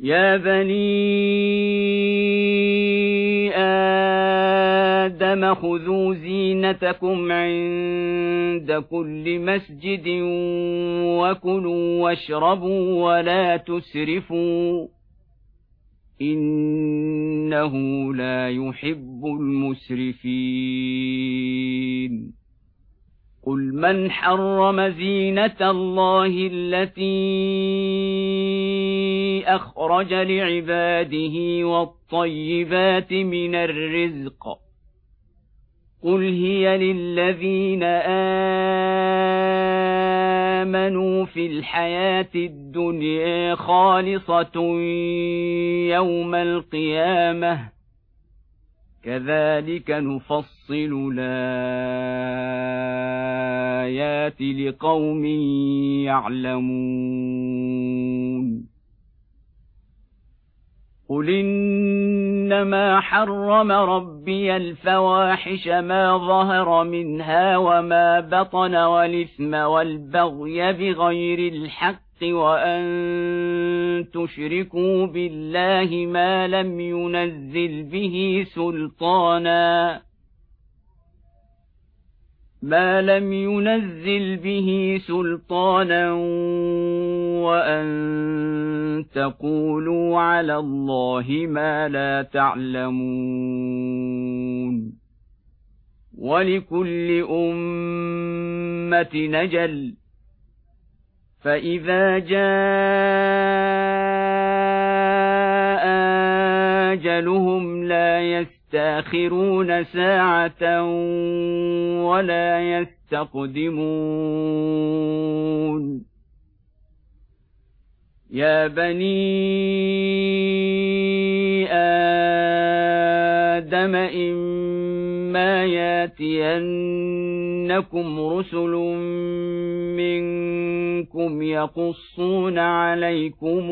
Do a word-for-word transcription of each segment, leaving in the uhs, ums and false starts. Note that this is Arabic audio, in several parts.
يا بني آدم خذوا زينتكم عند كل مسجد وكلوا واشربوا ولا تسرفوا إنه لا يحب المسرفين قل من حرم زينة الله التي أخرج لعباده والطيبات من الرزق قل هي للذين آمنوا في الحياة الدنيا خالصة يوم القيامة كذلك نفصل الآيات لقوم يعلمون قل إنما حرم ربي الفواحش ما ظهر منها وما بطن والإثم والبغي بغير الحق وأن تشركوا بالله ما لم ينزل به سلطانا ما لم ينزل به سلطانا وأن تقولوا على الله ما لا تعلمون ولكل أمة نجل فإذا جاء أجلهم لا يستأخرون ساعة ولا يستقدمون يا بني آدم إما ياتينكم رسل منكم يقصون عليكم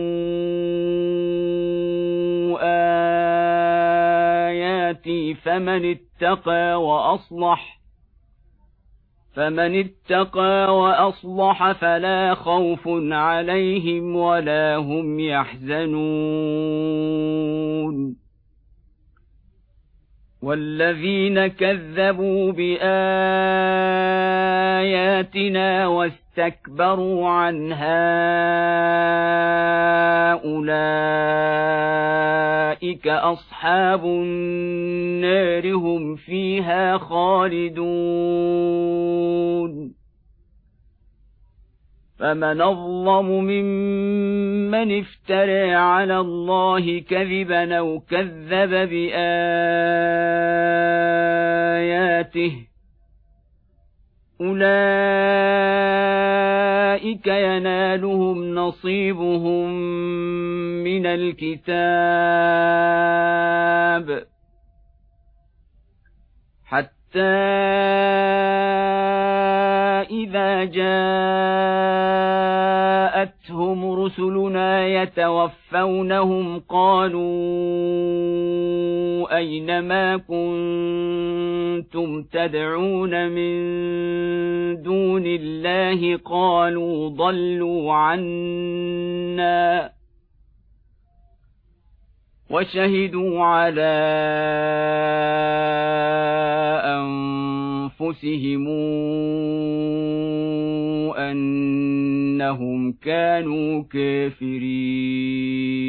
آياتي فمن اتقى وأصلح فمن اتقى وأصلح فلا خوف عليهم ولا هم يحزنون والذين كذبوا بآياتنا واستكبروا عنها أولئك أصحاب النار هم فيها خالدون فمن أظلم ممن افترى على الله كذبا أو كذب بآياته أولئك ينالهم نصيبهم من الكتاب حتى إذا جاءتهم رسلنا يتوفونهم قالوا أين ما كنتم تدعون من دون الله قالوا ضلوا عنا وشهدوا على أنفسهم أنهم كانوا كافرين